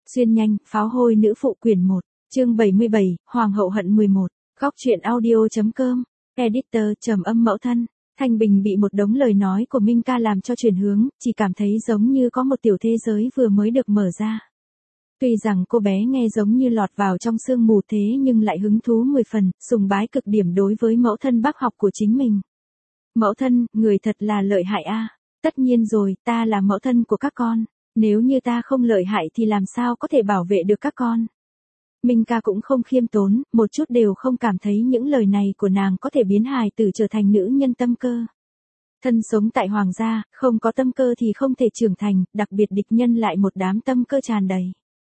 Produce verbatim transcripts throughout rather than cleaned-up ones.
Xuyên nhanh, pháo hôi nữ phụ quyển một, chương bảy mươi bảy, Hoàng hậu hận mười một, góc truyện audio.com, editor trầm âm mẫu thân. Thanh Bình bị một đống lời nói của Minh Ca làm cho chuyển hướng, chỉ cảm thấy giống như có một tiểu thế giới vừa mới được mở ra. Tuy rằng cô bé nghe giống như lọt vào trong sương mù thế nhưng lại hứng thú mười phần, sùng bái cực điểm đối với mẫu thân bác học của chính mình. Mẫu thân, người thật là lợi hại a. Tất nhiên rồi, ta là mẫu thân của các con. Nếu như ta không lợi hại thì làm sao có thể bảo vệ được các con. Minh Ca cũng không khiêm tốn, một chút đều không cảm thấy những lời này của nàng có thể biến hài tử trở thành nữ nhân tâm cơ. Thân sống tại hoàng gia, không có tâm cơ thì không thể trưởng thành, đặc biệt địch nhân lại một đám tâm cơ tràn đầy.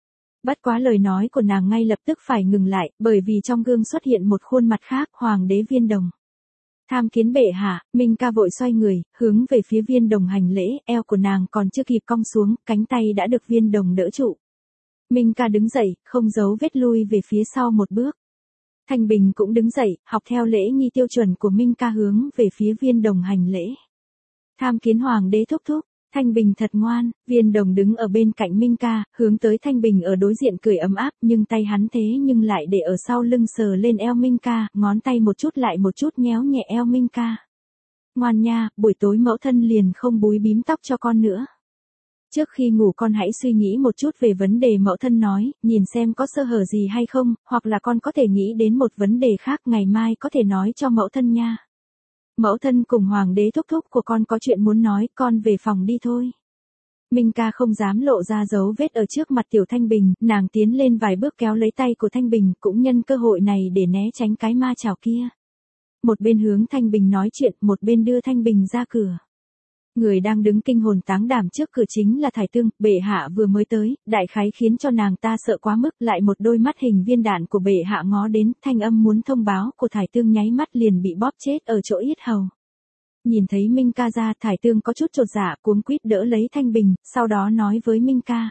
Bất quá lời nói của nàng ngay lập tức phải ngừng lại, bởi vì trong gương xuất hiện một khuôn mặt khác, Hoàng đế Viên Đồng. Tham kiến bệ hạ, Minh Ca vội xoay người, hướng về phía Viên Đồng hành lễ, eo của nàng còn chưa kịp cong xuống, cánh tay đã được Viên Đồng đỡ trụ. Minh Ca đứng dậy, không giấu vết lui về phía sau một bước. Thanh Bình cũng đứng dậy, học theo lễ nghi tiêu chuẩn của Minh Ca hướng về phía Viên Đồng hành lễ. Tham kiến Hoàng đế thúc thúc. Thanh Bình thật ngoan, Viên Đồng đứng ở bên cạnh Minh Ca, hướng tới Thanh Bình ở đối diện cười ấm áp, nhưng tay hắn thế nhưng lại để ở sau lưng sờ lên eo Minh Ca, ngón tay một chút lại một chút nhéo nhẹ eo Minh Ca. Ngoan nha, buổi tối mẫu thân liền không búi bím tóc cho con nữa. Trước khi ngủ con hãy suy nghĩ một chút về vấn đề mẫu thân nói, nhìn xem có sơ hở gì hay không, hoặc là con có thể nghĩ đến một vấn đề khác ngày mai có thể nói cho mẫu thân nha. Mẫu thân cùng Hoàng đế thúc thúc của con có chuyện muốn nói, con về phòng đi thôi. Minh Ca không dám lộ ra dấu vết ở trước mặt Tiểu Thanh Bình, nàng tiến lên vài bước kéo lấy tay của Thanh Bình, cũng nhân cơ hội này để né tránh cái ma chảo kia. Một bên hướng Thanh Bình nói chuyện, một bên đưa Thanh Bình ra cửa. Người đang đứng kinh hồn táng đảm trước cửa chính là Thải Tương, bệ hạ vừa mới tới, đại khái khiến cho nàng ta sợ quá mức, lại một đôi mắt hình viên đạn của bệ hạ ngó đến, thanh âm muốn thông báo của Thải Tương nháy mắt liền bị bóp chết ở chỗ yết hầu. Nhìn thấy Minh Ca ra, Thải Tương có chút chột dạ, cuống quýt đỡ lấy Thanh Bình, sau đó nói với Minh Ca.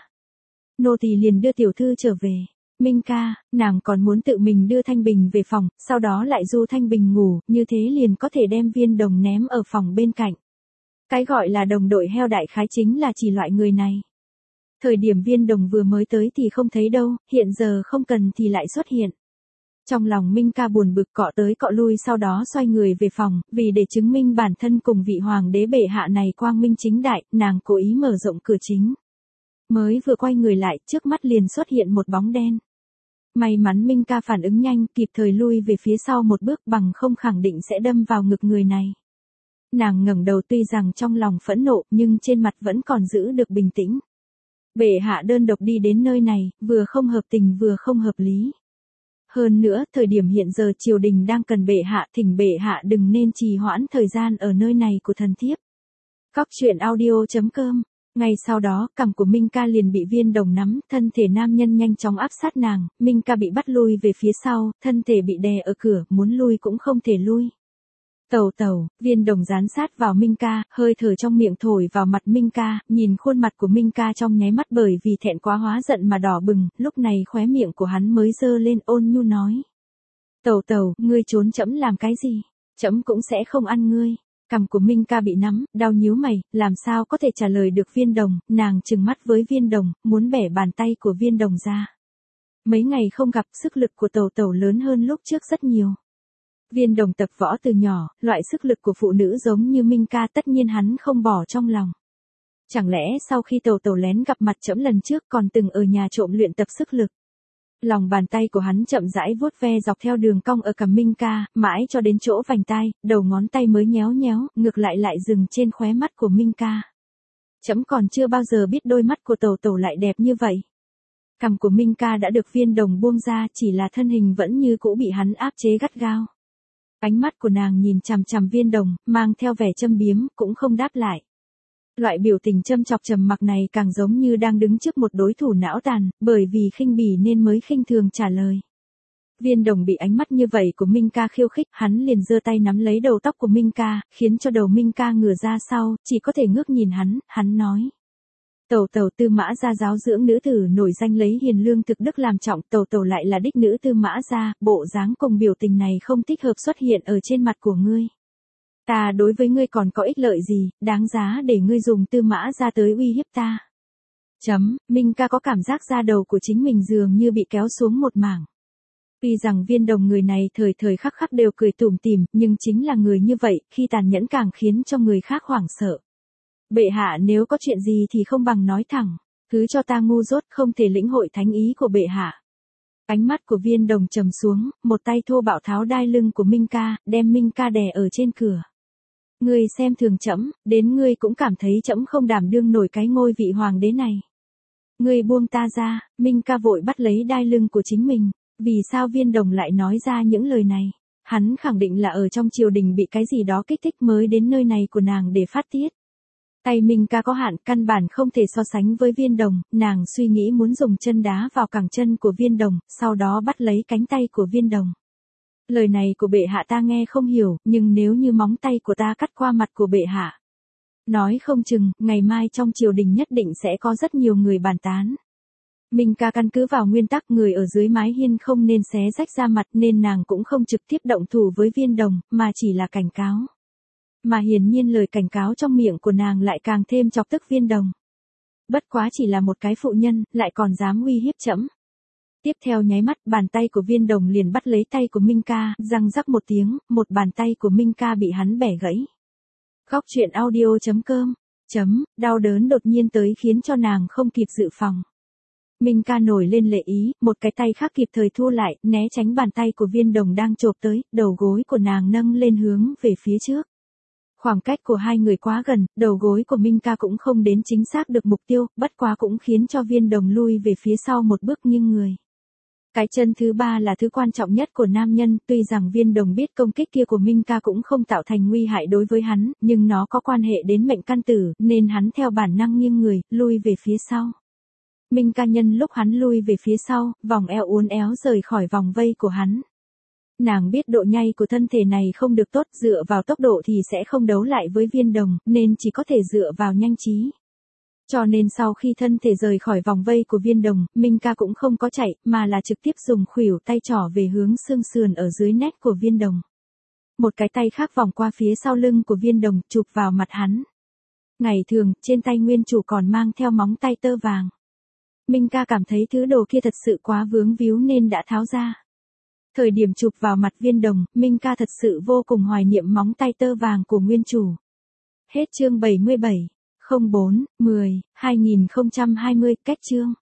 Nô tỳ liền đưa tiểu thư trở về. Minh Ca, nàng còn muốn tự mình đưa Thanh Bình về phòng, sau đó lại du Thanh Bình ngủ, như thế liền có thể đem Viên Đồng ném ở phòng bên cạnh. Cái gọi là đồng đội heo đại khái chính là chỉ loại người này. Thời điểm Viên Đồng vừa mới tới thì không thấy đâu, hiện giờ không cần thì lại xuất hiện. Trong lòng Minh Ca buồn bực cọ tới cọ lui, sau đó xoay người về phòng, vì để chứng minh bản thân cùng vị hoàng đế bệ hạ này quang minh chính đại, nàng cố ý mở rộng cửa chính. Mới vừa quay người lại, trước mắt liền xuất hiện một bóng đen. May mắn Minh Ca phản ứng nhanh, kịp thời lui về phía sau một bước, bằng không khẳng định sẽ đâm vào ngực người này. Nàng ngẩng đầu, tuy rằng trong lòng phẫn nộ nhưng trên mặt vẫn còn giữ được bình tĩnh. Bệ hạ đơn độc đi đến nơi này, vừa không hợp tình vừa không hợp lý. Hơn nữa, thời điểm hiện giờ triều đình đang cần bệ hạ, thỉnh bệ hạ đừng nên trì hoãn thời gian ở nơi này của thần thiếp. Góc truyện audio.com. Ngay sau đó, cằm của Minh Ca liền bị Viên Đồng nắm, thân thể nam nhân nhanh chóng áp sát nàng, Minh Ca bị bắt lui về phía sau, thân thể bị đè ở cửa, muốn lui cũng không thể lui. Tẩu tẩu, Viên Đồng dán sát vào Minh Ca, hơi thở trong miệng thổi vào mặt Minh Ca, nhìn khuôn mặt của Minh Ca trong nháy mắt bởi vì thẹn quá hóa giận mà đỏ bừng, lúc này khóe miệng của hắn mới dơ lên, ôn nhu nói. Tẩu tẩu, ngươi trốn trẫm làm cái gì? Trẫm cũng sẽ không ăn ngươi. Cằm của Minh Ca bị nắm, đau nhíu mày, làm sao có thể trả lời được Viên Đồng, nàng trừng mắt với Viên Đồng, muốn bẻ bàn tay của Viên Đồng ra. Mấy ngày không gặp, sức lực của tẩu tẩu lớn hơn lúc trước rất nhiều. Viên Đồng tập võ từ nhỏ, loại sức lực của phụ nữ giống như Minh Ca tất nhiên hắn không bỏ trong lòng. Chẳng lẽ sau khi tẩu tẩu lén gặp mặt trẫm lần trước còn từng ở nhà trộm luyện tập sức lực. Lòng bàn tay của hắn chậm rãi vuốt ve dọc theo đường cong ở cằm Minh Ca, mãi cho đến chỗ vành tai, đầu ngón tay mới nhéo nhéo, ngược lại lại dừng trên khóe mắt của Minh Ca. Trẫm còn chưa bao giờ biết đôi mắt của tẩu tẩu lại đẹp như vậy. Cằm của Minh Ca đã được Viên Đồng buông ra, chỉ là thân hình vẫn như cũ bị hắn áp chế gắt gao. Ánh mắt của nàng nhìn chằm chằm Viên Đồng, mang theo vẻ châm biếm, cũng không đáp lại. Loại biểu tình châm chọc trầm mặc này càng giống như đang đứng trước một đối thủ não tàn, bởi vì khinh bỉ nên mới khinh thường trả lời. Viên Đồng bị ánh mắt như vậy của Minh Ca khiêu khích, hắn liền giơ tay nắm lấy đầu tóc của Minh Ca, khiến cho đầu Minh Ca ngửa ra sau, chỉ có thể ngước nhìn hắn, hắn nói. Tẩu tẩu Tư Mã gia giáo dưỡng nữ tử nổi danh lấy hiền lương thực đức làm trọng, tẩu tẩu lại là đích nữ Tư Mã gia, bộ dáng cùng biểu tình này không thích hợp xuất hiện ở trên mặt của ngươi. Ta đối với ngươi còn có ích lợi gì, đáng giá để ngươi dùng Tư Mã gia tới uy hiếp ta. Chấm, Minh ca có cảm giác da đầu của chính mình dường như bị kéo xuống một mảng. Tuy rằng Viên Đồng người này thời thời khắc khắc đều cười tủm tỉm, nhưng chính là người như vậy, khi tàn nhẫn càng khiến cho người khác hoảng sợ. Bệ hạ nếu có chuyện gì thì không bằng nói thẳng, cứ cho ta ngu dốt không thể lĩnh hội thánh ý của bệ hạ. Ánh mắt của Viên Đồng trầm xuống, một tay thô bạo tháo đai lưng của Minh ca, đem Minh ca đè ở trên cửa. Ngươi xem thường trẫm, đến ngươi cũng cảm thấy trẫm không đảm đương nổi cái ngôi vị hoàng đế này. Ngươi buông ta ra, Minh ca vội bắt lấy đai lưng của chính mình. Vì sao Viên Đồng lại nói ra những lời này? Hắn khẳng định là ở trong triều đình bị cái gì đó kích thích mới đến nơi này của nàng để phát tiết. Tay Minh ca có hạn, căn bản không thể so sánh với Viên Đồng, nàng suy nghĩ muốn dùng chân đá vào cẳng chân của Viên Đồng, sau đó bắt lấy cánh tay của Viên Đồng. Lời này của bệ hạ ta nghe không hiểu, nhưng nếu như móng tay của ta cắt qua mặt của bệ hạ. Nói không chừng, ngày mai trong triều đình nhất định sẽ có rất nhiều người bàn tán. Minh ca căn cứ vào nguyên tắc người ở dưới mái hiên không nên xé rách ra mặt nên nàng cũng không trực tiếp động thủ với Viên Đồng, mà chỉ là cảnh cáo. Mà hiển nhiên lời cảnh cáo trong miệng của nàng lại càng thêm chọc tức Viên Đồng. Bất quá chỉ là một cái phụ nhân, lại còn dám uy hiếp trẫm. Tiếp theo nháy mắt, bàn tay của Viên Đồng liền bắt lấy tay của Minh ca, răng rắc một tiếng, một bàn tay của Minh ca bị hắn bẻ gãy. Khóc chuyện audio chấm com, chấm, đau đớn đột nhiên tới khiến cho nàng không kịp dự phòng. Minh ca nổi lên lệ ý, một cái tay khác kịp thời thu lại, né tránh bàn tay của Viên Đồng đang chộp tới, đầu gối của nàng nâng lên hướng về phía trước. Khoảng cách của hai người quá gần, đầu gối của Minh ca cũng không đến chính xác được mục tiêu, bất quá cũng khiến cho Viên Đồng lui về phía sau một bước nghiêng người. Cái chân thứ ba là thứ quan trọng nhất của nam nhân, tuy rằng Viên Đồng biết công kích kia của Minh ca cũng không tạo thành nguy hại đối với hắn, nhưng nó có quan hệ đến mệnh căn tử, nên hắn theo bản năng nghiêng người, lui về phía sau. Minh ca nhân lúc hắn lui về phía sau, vòng eo uốn éo rời khỏi vòng vây của hắn. Nàng biết độ nhây của thân thể này không được tốt, dựa vào tốc độ thì sẽ không đấu lại với Viên Đồng, nên chỉ có thể dựa vào nhanh trí. Cho nên sau khi thân thể rời khỏi vòng vây của Viên Đồng, Minh ca cũng không có chạy, mà là trực tiếp dùng khuỷu tay trỏ về hướng xương sườn ở dưới nách của Viên Đồng. Một cái tay khác vòng qua phía sau lưng của Viên Đồng, chụp vào mặt hắn. Ngày thường, trên tay nguyên chủ còn mang theo móng tay tơ vàng. Minh ca cảm thấy thứ đồ kia thật sự quá vướng víu nên đã tháo ra. Thời điểm chụp vào mặt Viên Đồng, Minh ca thật sự vô cùng hoài niệm móng tay tơ vàng của nguyên chủ. Hết chương bảy mươi bảy, không bốn, mười, hai nghìn không trăm hai mươi, cách chương.